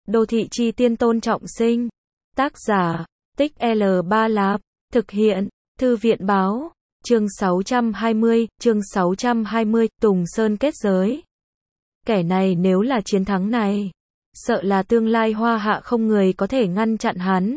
Đô thị chi tiên Tôn Trọng Sinh. Tác giả, Tích L Ba Lạp. Thực hiện, Thư viện báo. Chương 620, Tùng Sơn kết giới. Kẻ này nếu là chiến thắng này, sợ là tương lai Hoa Hạ không người có thể ngăn chặn hắn.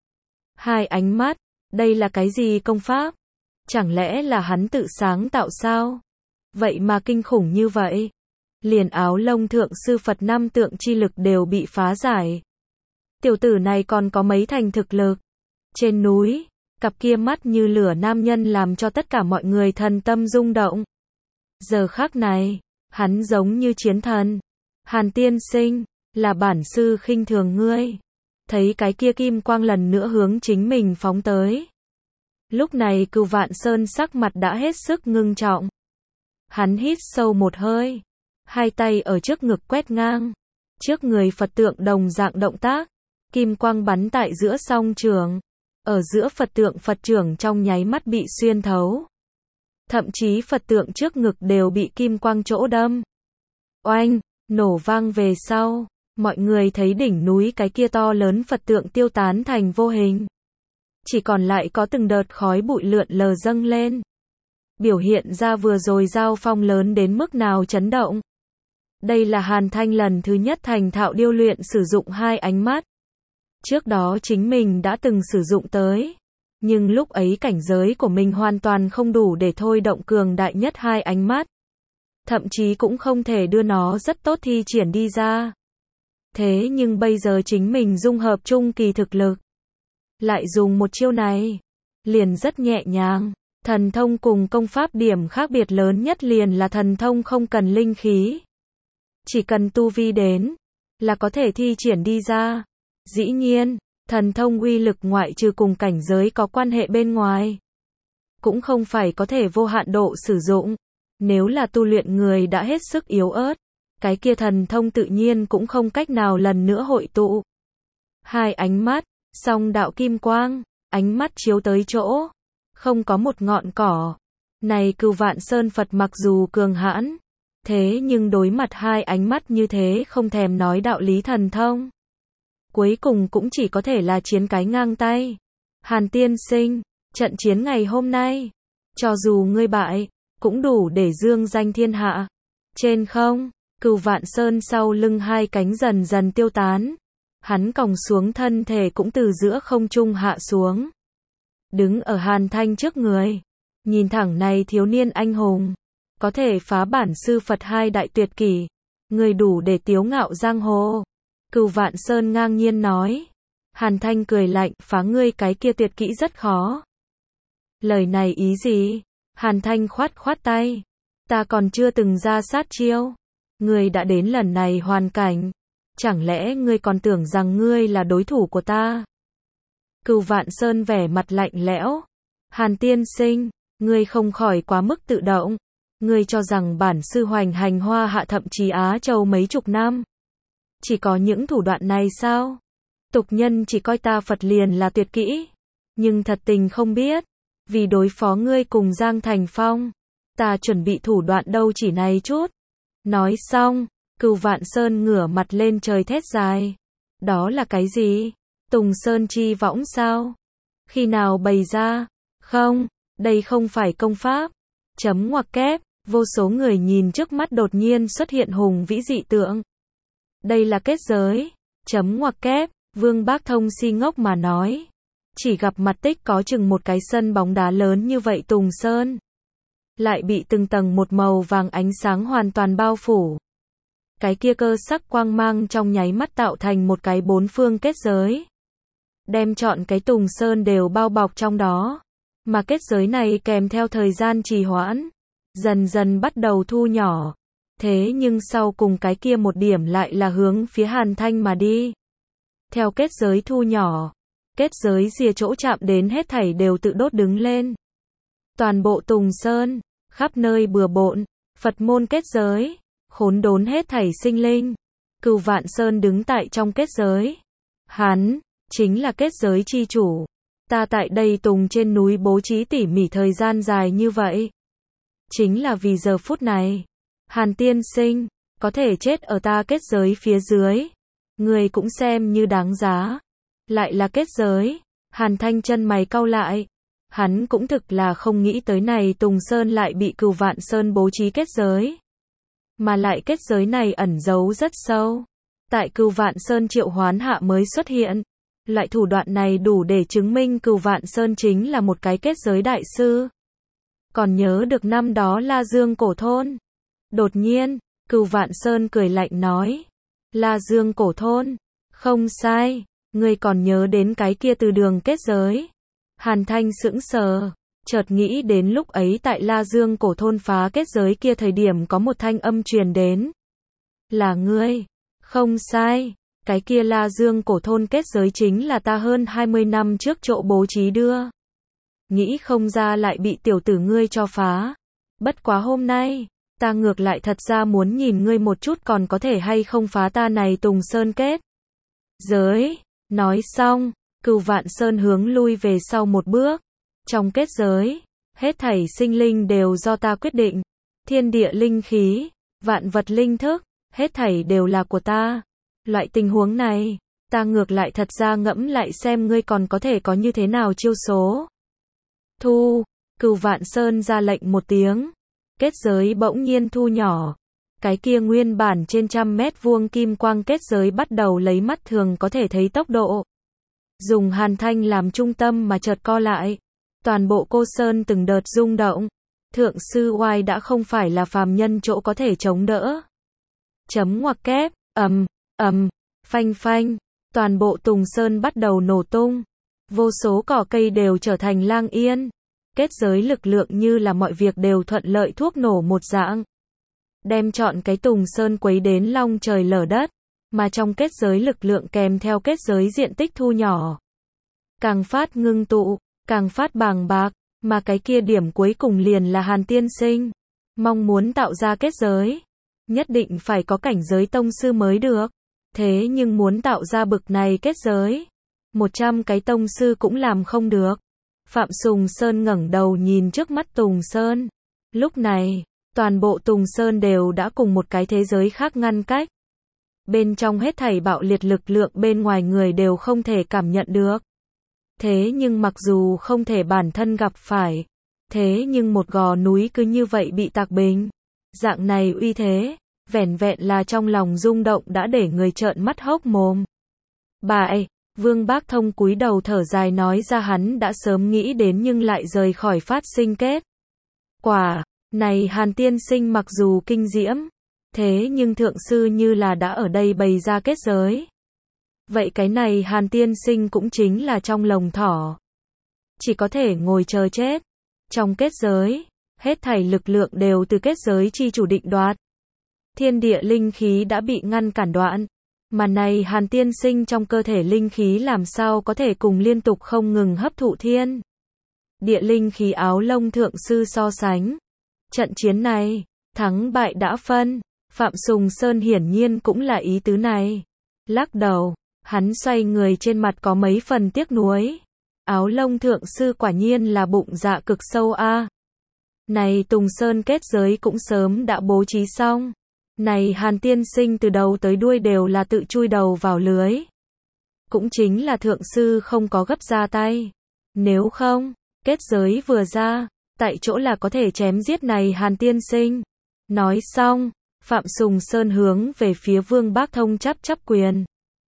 Hai ánh mắt, đây là cái gì công pháp? Chẳng lẽ là hắn tự sáng tạo sao? Vậy mà kinh khủng như vậy. Liền áo lông thượng sư Phật năm tượng chi lực đều bị phá giải. Tiểu tử này còn có mấy thành thực lực. Trên núi, cặp kia mắt như lửa nam nhân làm cho tất cả mọi người thần tâm rung động. Giờ khắc này, hắn giống như chiến thần. Hàn tiên sinh, là bản sư khinh thường ngươi. Thấy cái kia kim quang lần nữa hướng chính mình phóng tới. Lúc này Cửu Vạn Sơn sắc mặt đã hết sức ngưng trọng. Hắn hít sâu một hơi. Hai tay ở trước ngực quét ngang. Trước người Phật tượng đồng dạng động tác. Kim quang bắn tại giữa song trường. Ở giữa Phật tượng Phật trưởng trong nháy mắt bị xuyên thấu. Thậm chí Phật tượng trước ngực đều bị kim quang chỗ đâm. Oanh, nổ vang về sau. Mọi người thấy đỉnh núi cái kia to lớn Phật tượng tiêu tán thành vô hình. Chỉ còn lại có từng đợt khói bụi lượn lờ dâng lên. Biểu hiện ra vừa rồi giao phong lớn đến mức nào chấn động. Đây là Hàn Thanh lần thứ nhất thành thạo điêu luyện sử dụng hai ánh mắt. Trước đó chính mình đã từng sử dụng tới. Nhưng lúc ấy cảnh giới của mình hoàn toàn không đủ để thôi động cường đại nhất hai ánh mắt. Thậm chí cũng không thể đưa nó rất tốt thi triển đi ra. Thế nhưng bây giờ chính mình dung hợp trung kỳ thực lực. Lại dùng một chiêu này. Liền rất nhẹ nhàng. Thần thông cùng công pháp điểm khác biệt lớn nhất liền là thần thông không cần linh khí. Chỉ cần tu vi đến, là có thể thi triển đi ra. Dĩ nhiên, thần thông uy lực ngoại trừ cùng cảnh giới có quan hệ bên ngoài. Cũng không phải có thể vô hạn độ sử dụng. Nếu là tu luyện người đã hết sức yếu ớt, cái kia thần thông tự nhiên cũng không cách nào lần nữa hội tụ. Hai ánh mắt, song đạo kim quang, ánh mắt chiếu tới chỗ. Không có một ngọn cỏ. Này Cửu Vạn Sơn Phật mặc dù cường hãn. Thế nhưng đối mặt hai ánh mắt như thế không thèm nói đạo lý thần thông. Cuối cùng cũng chỉ có thể là chiến cái ngang tay. Hàn tiên sinh, trận chiến ngày hôm nay. Cho dù ngươi bại, cũng đủ để dương danh thiên hạ. Trên không, Cửu Vạn Sơn sau lưng hai cánh dần dần tiêu tán. Hắn còng xuống thân thể cũng từ giữa không trung hạ xuống. Đứng ở Hàn Thanh trước người. Nhìn thẳng này thiếu niên anh hùng. Có thể phá bản sư Phật hai đại tuyệt kỷ. Người đủ để tiếu ngạo giang hồ. Cửu Vạn Sơn ngang nhiên nói. Hàn Thanh cười lạnh, phá ngươi cái kia tuyệt kỹ rất khó. Lời này ý gì? Hàn Thanh khoát khoát tay. Ta còn chưa từng ra sát chiêu. Ngươi đã đến lần này hoàn cảnh. Chẳng lẽ ngươi còn tưởng rằng ngươi là đối thủ của ta? Cửu Vạn Sơn vẻ mặt lạnh lẽo. Hàn tiên sinh, ngươi không khỏi quá mức tự động. Ngươi cho rằng bản sư hoành hành Hoa Hạ thậm chí Á Châu mấy chục năm. Chỉ có những thủ đoạn này sao? Tục nhân chỉ coi ta Phật liền là tuyệt kỹ. Nhưng thật tình không biết. Vì đối phó ngươi cùng Giang Thành Phong. Ta chuẩn bị thủ đoạn đâu chỉ này chút. Nói xong, Cửu Vạn Sơn ngửa mặt lên trời thét dài. Đó là cái gì? Tùng Sơn chi võng sao? Khi nào bày ra? Không, đây không phải công pháp. Chấm ngoặc kép, vô số người nhìn trước mắt đột nhiên xuất hiện hùng vĩ dị tượng. Đây là kết giới. Chấm ngoặc kép, Vương Bác Thông si ngốc mà nói. Chỉ gặp mặt tích có chừng một cái sân bóng đá lớn như vậy Tùng Sơn. Lại bị từng tầng một màu vàng ánh sáng hoàn toàn bao phủ. Cái kia cơ sắc quang mang trong nháy mắt tạo thành một cái bốn phương kết giới. Đem trọn cái Tùng Sơn đều bao bọc trong đó. Mà kết giới này kèm theo thời gian trì hoãn. Dần dần bắt đầu thu nhỏ. Thế nhưng sau cùng cái kia một điểm lại là hướng phía Hàn Thanh mà đi. Theo kết giới thu nhỏ. Kết giới rìa chỗ chạm đến hết thảy đều tự đốt đứng lên. Toàn bộ Tùng Sơn, khắp nơi bừa bộn, Phật môn kết giới. Khốn đốn hết thảy sinh linh. Cửu Vạn Sơn đứng tại trong kết giới. Hắn, chính là kết giới chi chủ. Ta tại đây Tùng trên núi bố trí tỉ mỉ thời gian dài như vậy. Chính là vì giờ phút này. Hàn tiên sinh, có thể chết ở ta kết giới phía dưới. Người cũng xem như đáng giá. Lại là kết giới. Hàn Thanh chân mày cau lại. Hắn cũng thực là không nghĩ tới này Tùng Sơn lại bị Cửu Vạn Sơn bố trí kết giới. Mà lại kết giới này ẩn giấu rất sâu. Tại Cửu Vạn Sơn triệu hoán hạ mới xuất hiện. Loại thủ đoạn này đủ để chứng minh Cửu Vạn Sơn chính là một cái kết giới đại sư. Còn nhớ được năm đó La Dương cổ thôn. Đột nhiên, Cửu Vạn Sơn cười lạnh nói. La Dương cổ thôn. Không sai, ngươi còn nhớ đến cái kia từ đường kết giới. Hàn Thanh sững sờ, chợt nghĩ đến lúc ấy tại La Dương cổ thôn phá kết giới kia thời điểm có một thanh âm truyền đến. Là ngươi. Không sai, cái kia La Dương cổ thôn kết giới chính là ta hơn 20 năm trước chỗ bố trí đưa. Nghĩ không ra lại bị tiểu tử ngươi cho phá. Bất quá hôm nay, ta ngược lại thật ra muốn nhìn ngươi một chút còn có thể hay không phá ta này Tùng Sơn kết giới. Nói xong, Cửu Vạn Sơn hướng lui về sau một bước. Trong kết giới, hết thảy sinh linh đều do ta quyết định. Thiên địa linh khí, vạn vật linh thức, hết thảy đều là của ta. Loại tình huống này, ta ngược lại thật ra ngẫm lại xem ngươi còn có thể có như thế nào chiêu số. Thu, Cửu Vạn Sơn ra lệnh một tiếng. Kết giới bỗng nhiên thu nhỏ. Cái kia nguyên bản trên 100 mét vuông kim quang kết giới bắt đầu lấy mắt thường có thể thấy tốc độ. Dùng Hàn Thanh làm trung tâm mà chợt co lại. Toàn bộ Cô Sơn từng đợt rung động. Thượng sư oai đã không phải là phàm nhân chỗ có thể chống đỡ. Chấm ngoặc kép, phanh phanh. Toàn bộ Tùng Sơn bắt đầu nổ tung. Vô số cỏ cây đều trở thành lang yên. Kết giới lực lượng như là mọi việc đều thuận lợi thuốc nổ một dạng. Đem trọn cái Tùng Sơn quấy đến long trời lở đất. Mà trong kết giới lực lượng kèm theo kết giới diện tích thu nhỏ. Càng phát ngưng tụ, càng phát bàng bạc. Mà cái kia điểm cuối cùng liền là Hàn Tiên Sinh. Mong muốn tạo ra kết giới. Nhất định phải có cảnh giới tông sư mới được. Thế nhưng muốn tạo ra bực này kết giới. 100 cái tông sư cũng làm không được. Phạm Sùng Sơn ngẩng đầu nhìn trước mắt Tùng Sơn. Lúc này, toàn bộ Tùng Sơn đều đã cùng một cái thế giới khác ngăn cách. Bên trong hết thảy bạo liệt lực lượng bên ngoài người đều không thể cảm nhận được. Thế nhưng mặc dù không thể bản thân gặp phải, thế nhưng một gò núi cứ như vậy bị tạc bình. Dạng này uy thế, vẻn vẹn là trong lòng rung động đã để người trợn mắt hốc mồm. Bại, Vương Bác Thông cúi đầu thở dài nói ra hắn đã sớm nghĩ đến nhưng lại rời khỏi phát sinh kết. Quả, này Hàn Tiên Sinh mặc dù kinh diễm, thế nhưng thượng sư như là đã ở đây bày ra kết giới. Vậy cái này Hàn Tiên Sinh cũng chính là trong lồng thỏ. Chỉ có thể ngồi chờ chết. Trong kết giới, hết thảy lực lượng đều từ kết giới chi chủ định đoạt. Thiên địa linh khí đã bị ngăn cản đoạn. Mà này Hàn Tiên Sinh trong cơ thể linh khí làm sao có thể cùng liên tục không ngừng hấp thụ thiên địa linh khí áo lông thượng sư so sánh. Trận chiến này, thắng bại đã phân. Phạm Sùng Sơn hiển nhiên cũng là ý tứ này. Lắc đầu, hắn xoay người trên mặt có mấy phần tiếc nuối. Áo lông thượng sư quả nhiên là bụng dạ cực sâu a. Này Tùng Sơn kết giới cũng sớm đã bố trí xong. Này Hàn Tiên Sinh từ đầu tới đuôi đều là tự chui đầu vào lưới. Cũng chính là thượng sư không có gấp ra tay. Nếu không, kết giới vừa ra, tại chỗ là có thể chém giết này Hàn Tiên Sinh. Nói xong, Phạm Sùng Sơn hướng về phía Vương Bác Thông chắp quyền.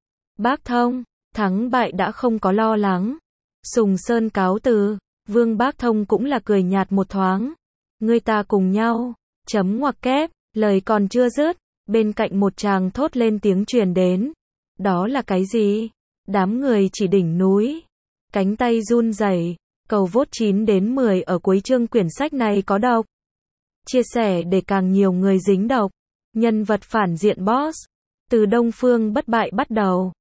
Bác Thông, thắng bại đã không có lo lắng. Sùng Sơn cáo từ, Vương Bác Thông cũng là cười nhạt một thoáng. Người ta cùng nhau, chấm ngoặc kép, lời còn chưa dứt, bên cạnh một chàng thốt lên tiếng truyền đến. Đó là cái gì? Đám người chỉ đỉnh núi. Cánh tay run rẩy. Cầu vote 9 đến 10 ở cuối chương quyển sách này có độc. Chia sẻ để càng nhiều người dính độc. Nhân vật phản diện boss. Từ Đông Phương bất bại bắt đầu.